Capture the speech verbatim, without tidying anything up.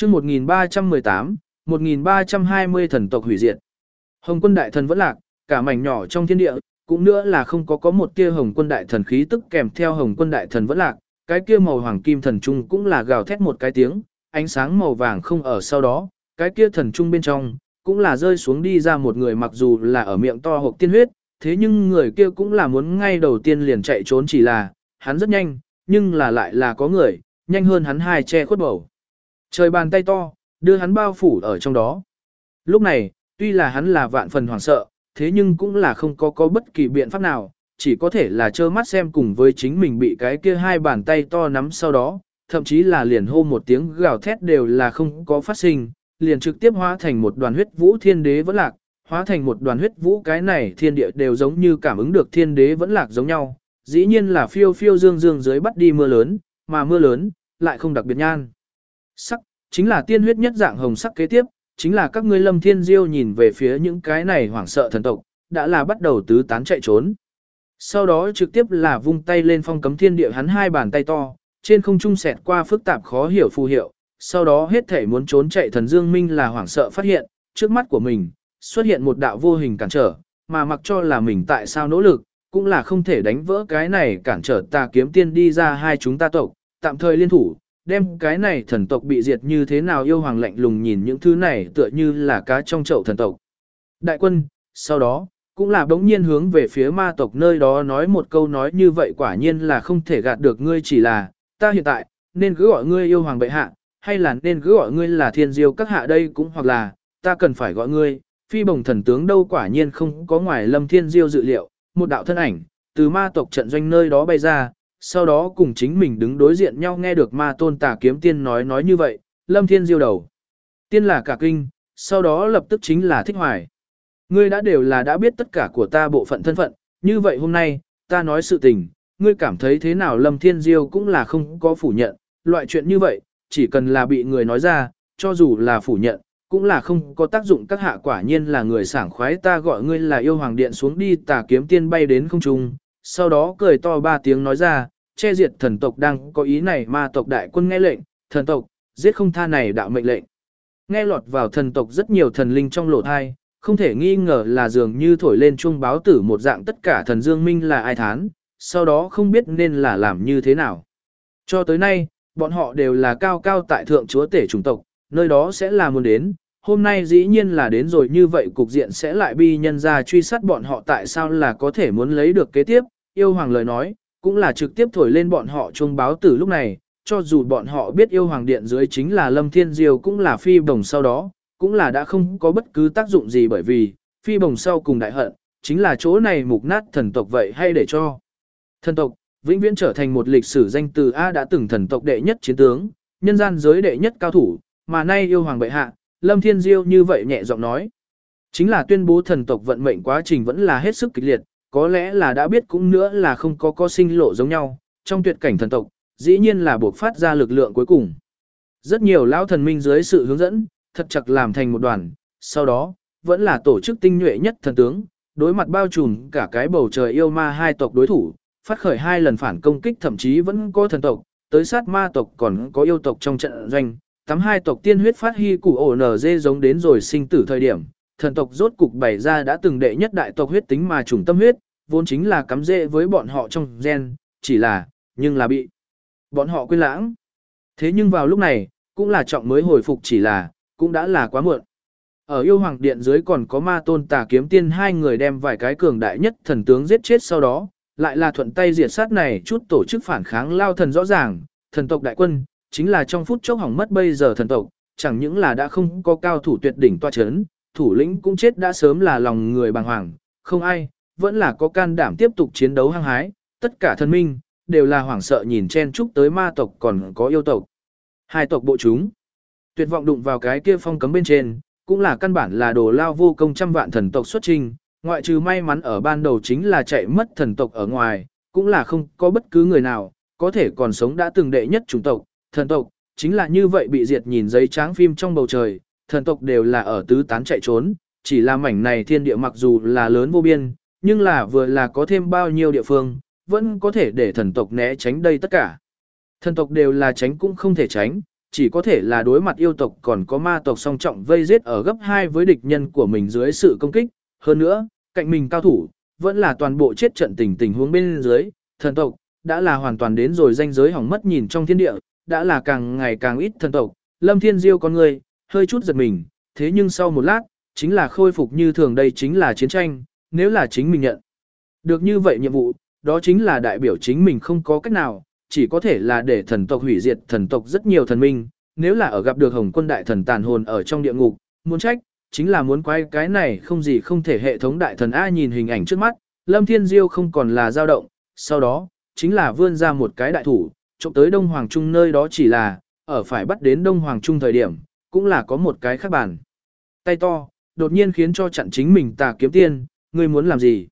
chương một nghìn ba trăm mười tám, một nghìn ba trăm hai mươi thần tộc hủy diệt. Hồng quân đại thần vẫn lạc, cả mảnh nhỏ trong thiên địa, cũng nữa là không có có một tia hồng quân đại thần khí tức kèm theo hồng quân đại thần vẫn lạc, cái kia màu hoàng kim thần trung cũng là gào thét một cái tiếng, ánh sáng màu vàng không ở sau đó, cái kia thần trung bên trong, cũng là rơi xuống đi ra một người mặc dù là ở miệng to hộc tiên huyết, thế nhưng người kia cũng là muốn ngay đầu tiên liền chạy trốn chỉ là, hắn rất nhanh, nhưng là lại là có người, nhanh hơn hắn hai che khuất bầu. Trời bàn tay to, đưa hắn bao phủ ở trong đó. Lúc này, tuy là hắn là vạn phần hoảng sợ, thế nhưng cũng là không có có bất kỳ biện pháp nào, chỉ có thể là trơ mắt xem cùng với chính mình bị cái kia hai bàn tay to nắm sau đó, thậm chí là liền hô một tiếng gào thét đều là không có phát sinh, liền trực tiếp hóa thành một đoàn huyết vũ thiên đế vẫn lạc, hóa thành một đoàn huyết vũ cái này thiên địa đều giống như cảm ứng được thiên đế vẫn lạc giống nhau, dĩ nhiên là phiêu phiêu dương dương dưới bắt đi mưa lớn, mà mưa lớn, lại không đặc biệt nhan. Sắc, chính là tiên huyết nhất dạng hồng sắc kế tiếp, chính là các ngươi lâm thiên diêu nhìn về phía những cái này hoảng sợ thần tộc, đã là bắt đầu tứ tán chạy trốn. Sau đó trực tiếp là vung tay lên phong cấm thiên địa hắn hai bàn tay to, trên không trung xẹt qua phức tạp khó hiểu phù hiệu, sau đó hết thể muốn trốn chạy thần Dương Minh là hoảng sợ phát hiện, trước mắt của mình, xuất hiện một đạo vô hình cản trở, mà mặc cho là mình tại sao nỗ lực, cũng là không thể đánh vỡ cái này cản trở Tà Kiếm Tiên đi ra hai chúng ta tộc, tạm thời liên thủ, đem cái này thần tộc bị diệt như thế nào yêu hoàng lạnh lùng nhìn những thứ này tựa như là cá trong chậu thần tộc. Đại quân, sau đó, cũng là đống nhiên hướng về phía ma tộc nơi đó nói một câu nói như vậy quả nhiên là không thể gạt được ngươi chỉ là, ta hiện tại, nên cứ gọi ngươi yêu hoàng bệ hạ, hay là nên cứ gọi ngươi là thiên diêu các hạ đây cũng hoặc là, ta cần phải gọi ngươi, phi bồng thần tướng đâu quả nhiên không có ngoài lâm thiên diêu dự liệu, một đạo thân ảnh, từ ma tộc trận doanh nơi đó bay ra, sau đó cùng chính mình đứng đối diện nhau nghe được ma tôn Tà Kiếm Tiên nói nói như vậy, lâm thiên diêu đầu. Tiên là cả kinh, sau đó lập tức chính là thích hoài. Ngươi đã đều là đã biết tất cả của ta bộ phận thân phận, như vậy hôm nay, ta nói sự tình, ngươi cảm thấy thế nào lâm thiên diêu cũng là không có phủ nhận, loại chuyện như vậy, chỉ cần là bị người nói ra, cho dù là phủ nhận, cũng là không có tác dụng các hạ quả nhiên là người sảng khoái ta gọi ngươi là yêu hoàng điện xuống đi Tà Kiếm Tiên bay đến không trung, sau đó cười to ba tiếng nói ra, che diệt thần tộc đang có ý này ma tộc đại quân nghe lệnh, thần tộc, giết không tha này đạo mệnh lệnh. Nghe lọt vào thần tộc rất nhiều thần linh trong lộ thai, không thể nghi ngờ là dường như thổi lên chuông báo tử một dạng tất cả thần Dương Minh là ai thán, sau đó không biết nên là làm như thế nào. Cho tới nay, bọn họ đều là cao cao tại thượng chúa tể chủng tộc, nơi đó sẽ là muốn đến, hôm nay dĩ nhiên là đến rồi như vậy cục diện sẽ lại bi nhân ra truy sát bọn họ tại sao là có thể muốn lấy được kế tiếp, yêu hoàng lời nói, cũng là trực tiếp thổi lên bọn họ chuông báo tử lúc này, cho dù bọn họ biết yêu hoàng điện dưới chính là Lâm Thiên Diêu cũng là phi bồng sau đó, cũng là đã không có bất cứ tác dụng gì bởi vì, phi bồng sau cùng đại hận, chính là chỗ này mục nát thần tộc vậy hay để cho. Thần tộc, vĩnh viễn trở thành một lịch sử danh từ A đã từng thần tộc đệ nhất chiến tướng, nhân gian giới đệ nhất cao thủ, mà nay yêu hoàng bệ hạ, Lâm Thiên Diêu như vậy nhẹ giọng nói. Chính là tuyên bố thần tộc vận mệnh quá trình vẫn là hết sức kịch liệt, có lẽ là đã biết cũng nữa là không có có sinh lộ giống nhau, trong tuyệt cảnh thần tộc, dĩ nhiên là buộc phát ra lực lượng cuối cùng. Rất nhiều lão thần minh dưới sự hướng dẫn, thật chặt làm thành một đoàn, sau đó, vẫn là tổ chức tinh nhuệ nhất thần tướng, đối mặt bao trùm cả cái bầu trời yêu ma hai tộc đối thủ, phát khởi hai lần phản công kích thậm chí vẫn có thần tộc, tới sát ma tộc còn có yêu tộc trong trận doanh, tắm hai tộc tiên huyết phát hy củ ổ nở dê giống đến rồi sinh tử thời điểm, thần tộc rốt cục bày ra đã từng đệ nhất đại tộc huyết tính mà trùng tâm huyết, vốn chính là cắm rễ với bọn họ trong gen, chỉ là, nhưng là bị bọn họ quên lãng. Thế nhưng vào lúc này, cũng là trọng mới hồi phục chỉ là, cũng đã là quá muộn. Ở yêu hoàng điện dưới còn có ma tôn Tà Kiếm Tiên hai người đem vài cái cường đại nhất thần tướng giết chết sau đó, lại là thuận tay diệt sát này chút tổ chức phản kháng lao thần rõ ràng, thần tộc đại quân, chính là trong phút chốc hỏng mất bây giờ thần tộc, chẳng những là đã không có cao thủ tuyệt đỉnh toa chấn, thủ lĩnh cũng chết đã sớm là lòng người bàng hoàng, không ai, vẫn là có can đảm tiếp tục chiến đấu hăng hái, tất cả thần minh, đều là hoảng sợ nhìn chen chúc tới ma tộc còn có yêu tộc. Hai tộc bộ chúng, tuyệt vọng đụng vào cái kia phong cấm bên trên, cũng là căn bản là đồ lao vô công trăm vạn thần tộc xuất trình, ngoại trừ may mắn ở ban đầu chính là chạy mất thần tộc ở ngoài, cũng là không có bất cứ người nào, có thể còn sống đã từng đệ nhất chủng tộc, thần tộc, chính là như vậy bị diệt nhìn giấy tráng phim trong bầu trời, thần tộc đều là ở tứ tán chạy trốn, chỉ là mảnh này thiên địa mặc dù là lớn vô biên, nhưng là vừa là có thêm bao nhiêu địa phương, vẫn có thể để thần tộc né tránh đây tất cả. Thần tộc đều là tránh cũng không thể tránh, chỉ có thể là đối mặt yêu tộc còn có ma tộc song trọng vây giết ở gấp hai với địch nhân của mình dưới sự công kích. Hơn nữa, cạnh mình cao thủ, vẫn là toàn bộ chết trận tình tình huống bên dưới, thần tộc, đã là hoàn toàn đến rồi ranh giới hỏng mất nhìn trong thiên địa, đã là càng ngày càng ít thần tộc. Lâm Thiên Diêu con người, hơi chút giật mình, thế nhưng sau một lát, chính là khôi phục như thường, đây chính là chiến tranh, nếu là chính mình nhận được như vậy nhiệm vụ, đó chính là đại biểu chính mình không có cách nào, chỉ có thể là để thần tộc hủy diệt thần tộc rất nhiều thần minh, nếu là ở gặp được Hồng Quân đại thần tàn hồn ở trong địa ngục, muốn trách, chính là muốn quay cái này không gì không thể hệ thống đại thần A. Nhìn hình ảnh trước mắt, Lâm Thiên Diêu không còn là dao động, sau đó, chính là vươn ra một cái đại thủ, trộm tới Đông Hoàng Trung nơi đó, chỉ là, ở phải bắt đến Đông Hoàng Trung thời điểm, cũng là có một cái khác bản. Tay to, đột nhiên khiến cho chặn chính mình Tà Kiếm Tiên, ngươi muốn làm gì?